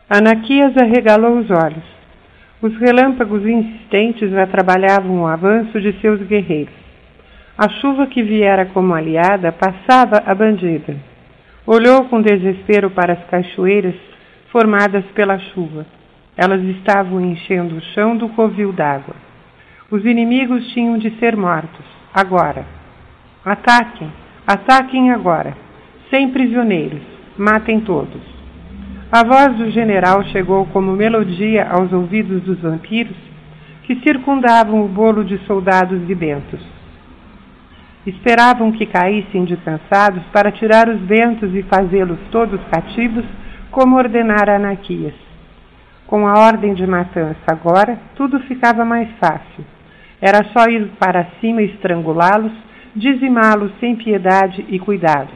Anaquias arregalou os olhos. Os relâmpagos insistentes atrapalhavam o avanço de seus guerreiros. A chuva que viera como aliada passava a bandida. Olhou com desespero para as cachoeiras formadas pela chuva. Elas estavam enchendo o chão do covil d'água. Os inimigos tinham de ser mortos, agora. Ataquem, ataquem agora. Sem prisioneiros, matem todos. A voz do general chegou como melodia aos ouvidos dos vampiros que circundavam o bolo de soldados e bentos. Esperavam que caíssem de cansados para tirar os bentos e fazê-los todos cativos, como ordenara Anaquias. Com a ordem de matança agora, tudo ficava mais fácil. Era só ir para cima e estrangulá-los, dizimá-los sem piedade e cuidados.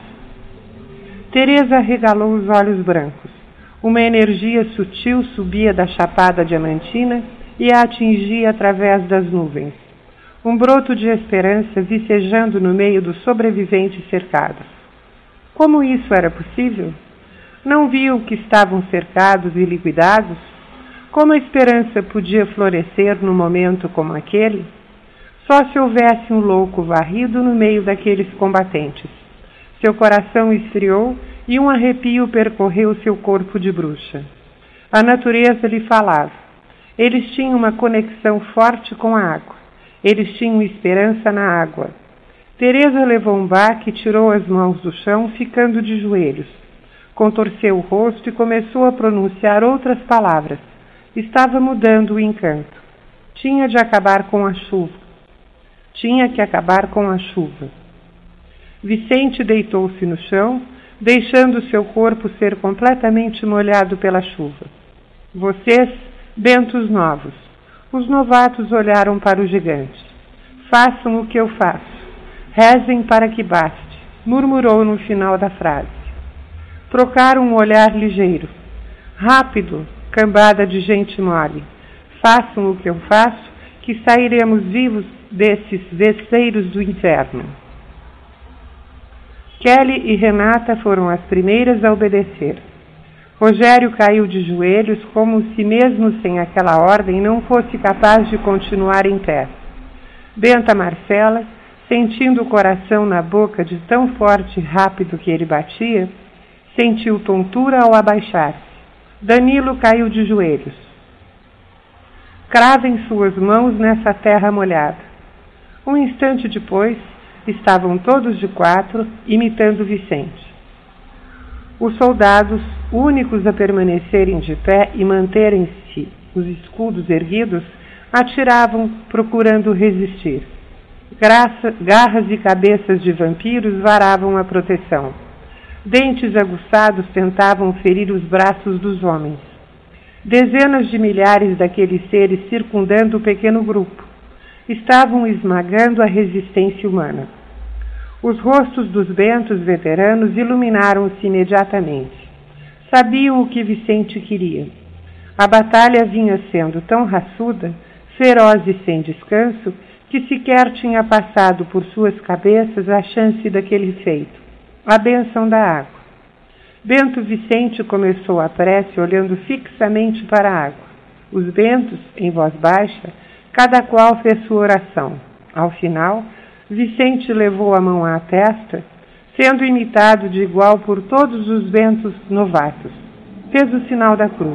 Teresa arregalou os olhos brancos. Uma energia sutil subia da chapada diamantina e a atingia através das nuvens. Um broto de esperança vicejando no meio dos sobreviventes cercados. Como isso era possível? Não viu que estavam cercados e liquidados? Como a esperança podia florescer num momento como aquele? Só se houvesse um louco varrido no meio daqueles combatentes. Seu coração esfriou e um arrepio percorreu seu corpo de bruxa. A natureza lhe falava. Eles tinham uma conexão forte com a água. Eles tinham esperança na água. Teresa levou um baque e tirou as mãos do chão, ficando de joelhos. Contorceu o rosto e começou a pronunciar outras palavras. Estava mudando o encanto. Tinha de acabar com a chuva. Tinha que acabar com a chuva. Vicente deitou-se no chão, deixando seu corpo ser completamente molhado pela chuva. Vocês, bentos novos. Os novatos olharam para o gigante. Façam o que eu faço. Rezem para que baste, murmurou no final da frase. Trocaram um olhar ligeiro. Rápido, cambada de gente mole. Façam o que eu faço, que sairemos vivos desses vesteiros do inferno. Kelly e Renata foram as primeiras a obedecer. Rogério caiu de joelhos, como se mesmo sem aquela ordem não fosse capaz de continuar em pé. Benta Marcela, sentindo o coração na boca de tão forte e rápido que ele batia, sentiu tontura ao abaixar-se. Danilo caiu de joelhos. Cravem suas mãos nessa terra molhada. Um instante depois, estavam todos de quatro, imitando Vicente. Os soldados, únicos a permanecerem de pé e manterem-se os escudos erguidos, atiravam, procurando resistir. Garras e cabeças de vampiros varavam a proteção. Dentes aguçados tentavam ferir os braços dos homens. Dezenas de milhares daqueles seres circundando o pequeno grupo. Estavam esmagando a resistência humana. Os rostos dos bentos veteranos iluminaram-se imediatamente. Sabiam o que Vicente queria. A batalha vinha sendo tão raçuda, feroz e sem descanso, que sequer tinha passado por suas cabeças a chance daquele feito, a bênção da água. Bento Vicente começou a prece olhando fixamente para a água. Os bentos, em voz baixa, cada qual fez sua oração. Ao final, Vicente levou a mão à testa, sendo imitado de igual por todos os bentos novatos. Fez o sinal da cruz.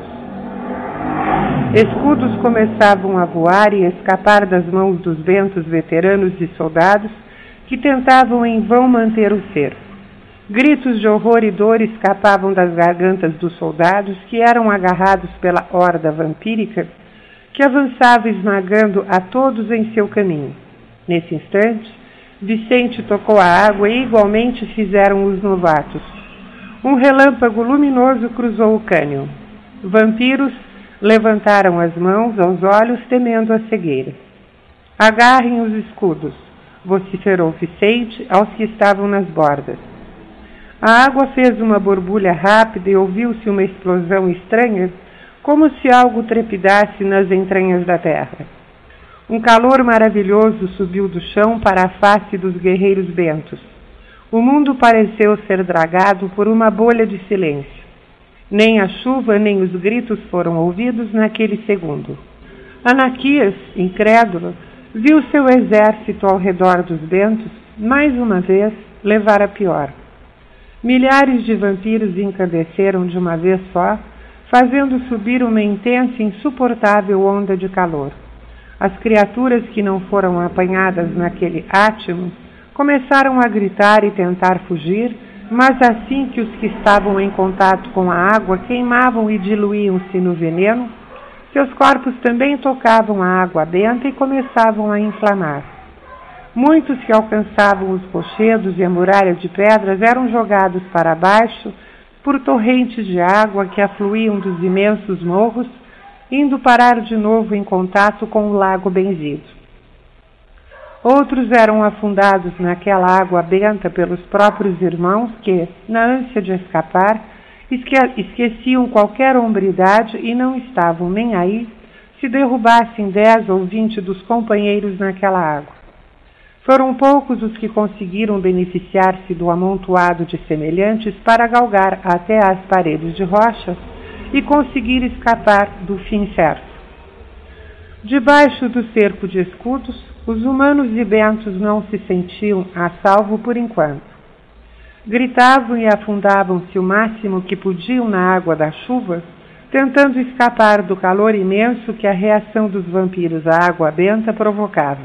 Escudos começavam a voar e a escapar das mãos dos bentos veteranos e soldados que tentavam em vão manter o cerco. Gritos de horror e dor escapavam das gargantas dos soldados que eram agarrados pela horda vampírica que avançava esmagando a todos em seu caminho. Nesse instante, Vicente tocou a água e igualmente fizeram os novatos. Um relâmpago luminoso cruzou o cânion. Vampiros levantaram as mãos aos olhos, temendo a cegueira. Agarrem os escudos, vociferou Vicente aos que estavam nas bordas. A água fez uma borbulha rápida e ouviu-se uma explosão estranha, como se algo trepidasse nas entranhas da terra. Um calor maravilhoso subiu do chão para a face dos guerreiros bentos. O mundo pareceu ser dragado por uma bolha de silêncio. Nem a chuva, nem os gritos foram ouvidos naquele segundo. Anaquias, incrédulo, viu seu exército ao redor dos bentos, mais uma vez, levar a pior. Milhares de vampiros incandesceram de uma vez só, fazendo subir uma intensa e insuportável onda de calor. As criaturas que não foram apanhadas naquele átimo começaram a gritar e tentar fugir, mas assim que os que estavam em contato com a água queimavam e diluíam-se no veneno, seus corpos também tocavam a água benta e começavam a inflamar. Muitos que alcançavam os rochedos e a muralha de pedras eram jogados para baixo por torrentes de água que afluíam dos imensos morros, indo parar de novo em contato com o lago benzido. Outros eram afundados naquela água benta pelos próprios irmãos que, na ânsia de escapar, esqueciam qualquer hombridade e não estavam nem aí se derrubassem 10 ou 20 dos companheiros naquela água. Foram poucos os que conseguiram beneficiar-se do amontoado de semelhantes para galgar até as paredes de rocha e conseguir escapar do fim certo. Debaixo do cerco de escudos, os humanos e bentos não se sentiam a salvo por enquanto. Gritavam e afundavam-se o máximo que podiam na água da chuva, tentando escapar do calor imenso que a reação dos vampiros à água benta provocava.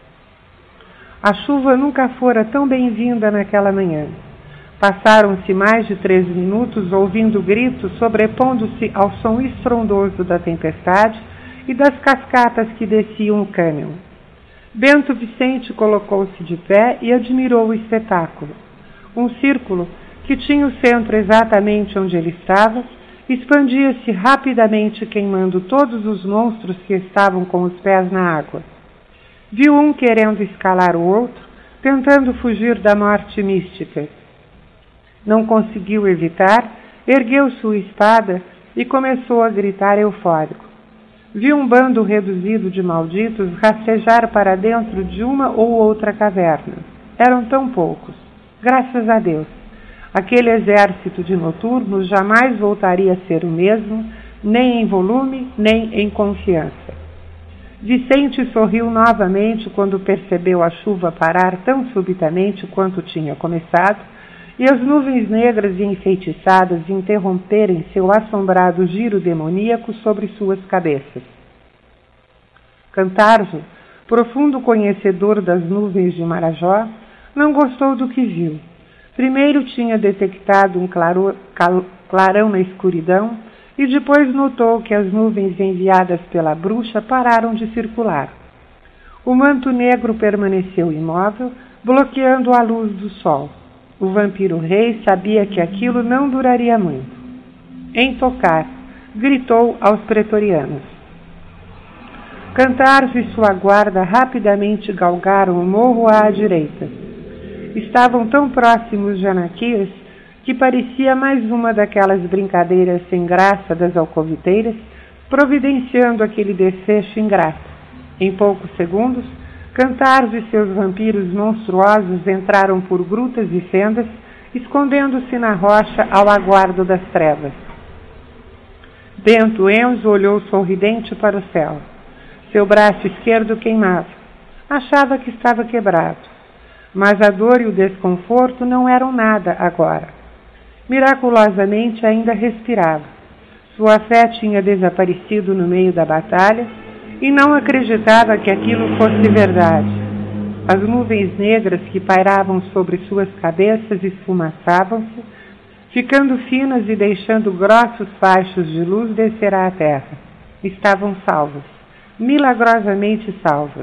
A chuva nunca fora tão bem-vinda naquela manhã. Passaram-se mais de 3 minutos ouvindo gritos sobrepondo-se ao som estrondoso da tempestade e das cascatas que desciam o cânion. Bento Vicente colocou-se de pé e admirou o espetáculo. Um círculo, que tinha o centro exatamente onde ele estava, expandia-se rapidamente queimando todos os monstros que estavam com os pés na água. Viu um querendo escalar o outro, tentando fugir da morte mística. Não conseguiu evitar, ergueu sua espada e começou a gritar eufórico. Viu um bando reduzido de malditos rastejar para dentro de uma ou outra caverna. Eram tão poucos. Graças a Deus. Aquele exército de noturnos jamais voltaria a ser o mesmo, nem em volume, nem em confiança. Vicente sorriu novamente quando percebeu a chuva parar tão subitamente quanto tinha começado e as nuvens negras e enfeitiçadas interromperem seu assombrado giro demoníaco sobre suas cabeças. Cantarzo, profundo conhecedor das nuvens de Marajó, não gostou do que viu. Primeiro tinha detectado um clarão na escuridão e depois notou que as nuvens enviadas pela bruxa pararam de circular. O manto negro permaneceu imóvel, bloqueando a luz do sol. O vampiro-rei sabia que aquilo não duraria muito. Em tocar, gritou aos pretorianos. Cantarzo e sua guarda rapidamente galgaram o morro à direita. Estavam tão próximos de Anaquias que parecia mais uma daquelas brincadeiras sem graça das alcoviteiras, providenciando aquele desfecho ingrato. Em poucos segundos, Cantarzo e seus vampiros monstruosos entraram por grutas e fendas, escondendo-se na rocha ao aguardo das trevas. Bento Enzo olhou sorridente para o céu. Seu braço esquerdo queimava. Achava que estava quebrado. Mas a dor e o desconforto não eram nada agora. Miraculosamente ainda respirava. Sua fé tinha desaparecido no meio da batalha e não acreditava que aquilo fosse verdade. As nuvens negras que pairavam sobre suas cabeças esfumaçavam-se, ficando finas e deixando grossos fachos de luz descer à terra. Estavam salvos, milagrosamente salvos.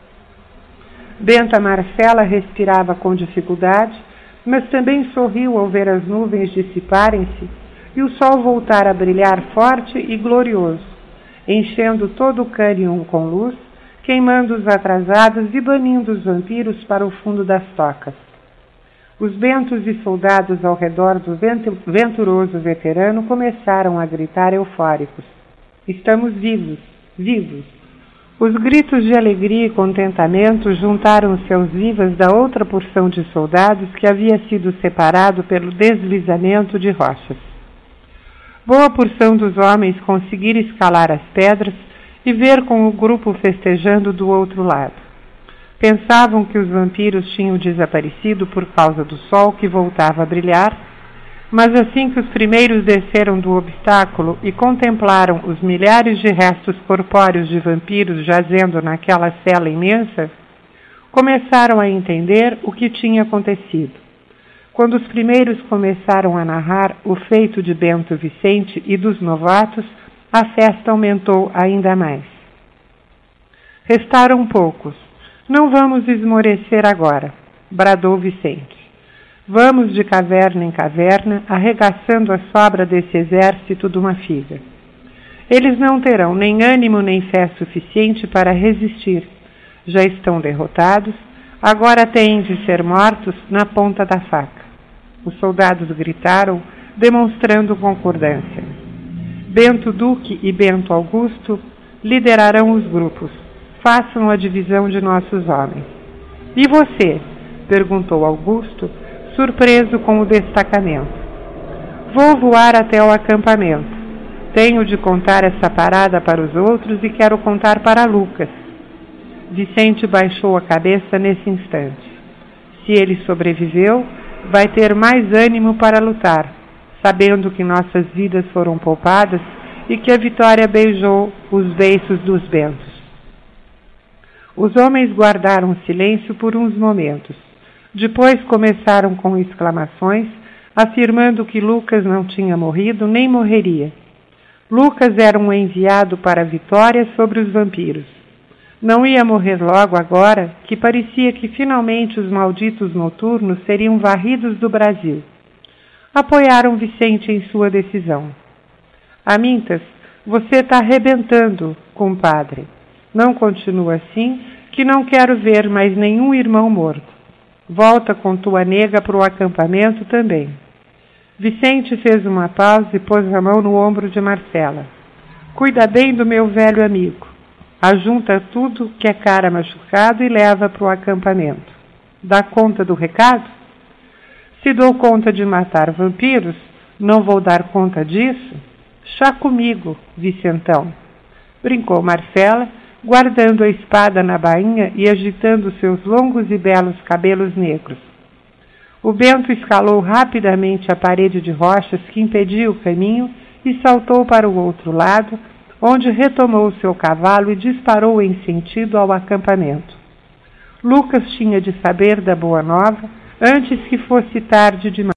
Benta Marcela respirava com dificuldade, mas também sorriu ao ver as nuvens dissiparem-se e o sol voltar a brilhar forte e glorioso, enchendo todo o cânion com luz, queimando os atrasados e banindo os vampiros para o fundo das tocas. Os bentos e soldados ao redor do venturoso veterano começaram a gritar eufóricos. Estamos vivos, vivos! Os gritos de alegria e contentamento juntaram-se aos vivas da outra porção de soldados que havia sido separado pelo deslizamento de rochas. Boa porção dos homens conseguira escalar as pedras e ver com o grupo festejando do outro lado. Pensavam que os vampiros tinham desaparecido por causa do sol que voltava a brilhar, mas assim que os primeiros desceram do obstáculo e contemplaram os milhares de restos corpóreos de vampiros jazendo naquela cela imensa, começaram a entender o que tinha acontecido. Quando os primeiros começaram a narrar o feito de Bento Vicente e dos novatos, a festa aumentou ainda mais. Restaram poucos. Não vamos esmorecer agora, bradou Vicente. Vamos de caverna em caverna, arregaçando a sobra desse exército de uma figa. Eles não terão nem ânimo nem fé suficiente para resistir. Já estão derrotados, agora têm de ser mortos na ponta da faca. Os soldados gritaram, demonstrando concordância. Bento Duque e Bento Augusto liderarão os grupos. Façam a divisão de nossos homens. E você? Perguntou Augusto, surpreso com o destacamento. Vou voar até o acampamento. Tenho de contar essa parada para os outros e quero contar para Lucas. Vicente baixou a cabeça nesse instante. Se ele sobreviveu, vai ter mais ânimo para lutar, sabendo que nossas vidas foram poupadas e que a vitória beijou os beiços dos bentos. Os homens guardaram silêncio por uns momentos. Depois começaram com exclamações, afirmando que Lucas não tinha morrido nem morreria. Lucas era um enviado para a vitória sobre os vampiros. Não ia morrer logo agora, que parecia que finalmente os malditos noturnos seriam varridos do Brasil. Apoiaram Vicente em sua decisão. Amintas, você está arrebentando, compadre. Não continua assim, que não quero ver mais nenhum irmão morto. Volta com tua nega para o acampamento também. Vicente fez uma pausa e pôs a mão no ombro de Marcela. Cuida bem do meu velho amigo. Ajunta tudo que é cara machucado e leva para o acampamento. Dá conta do recado? Se dou conta de matar vampiros, não vou dar conta disso? Chá comigo, Vicentão. Brincou Marcela, guardando a espada na bainha e agitando seus longos e belos cabelos negros. O Bento escalou rapidamente a parede de rochas que impedia o caminho e saltou para o outro lado, onde retomou seu cavalo e disparou em sentido ao acampamento. Lucas tinha de saber da boa nova antes que fosse tarde demais.